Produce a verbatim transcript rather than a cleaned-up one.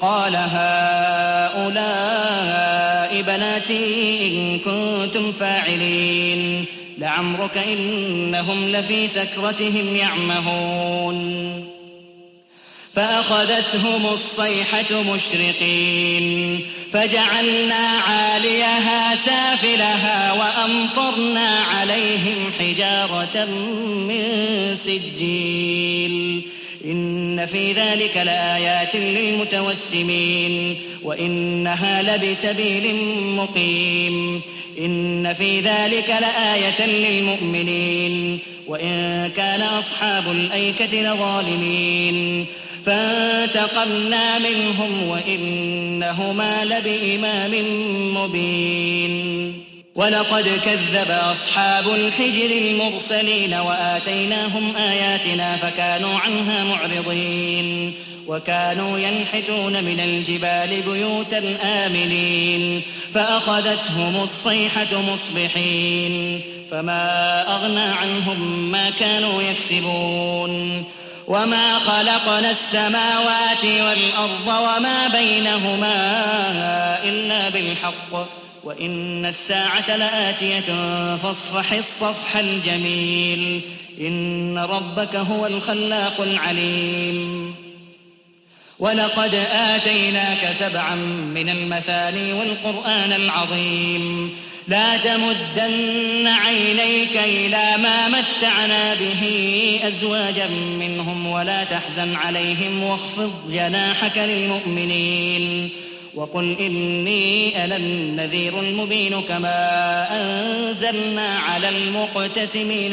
قال هؤلاء بناتي إن كنتم فاعلين لعمرك إنهم لفي سكرتهم يعمهون فأخذتهم الصيحة مشرقين فجعلنا عاليها سافلها وأمطرنا عليهم حجارة من سجيل إن في ذلك لآيات للمتوسمين وإنها لبسبيل مقيم إن في ذلك لآية للمؤمنين وإن كان أصحاب الأيكة لظالمين فانتقمنا منهم وإنهما لبإمام مبين ولقد كذب أصحاب الحجر المرسلين وآتيناهم آياتنا فكانوا عنها معرضين وكانوا ينحتون من الجبال بيوتا آمنين فأخذتهم الصيحة مصبحين فما أغنى عنهم ما كانوا يكسبون وما خلقنا السماوات والأرض وما بينهما إلا بالحق وإن الساعة لآتية فاصفح الصفح الجميل إن ربك هو الخلاق العليم ولقد آتيناك سبعا من المثاني والقرآن العظيم لا تمدن عينيك إلى ما متعنا به أزواجا منهم ولا تحزن عليهم واخفض جناحك للمؤمنين وقل إني أنا النذير المبين كما أنزلنا على المقتسمين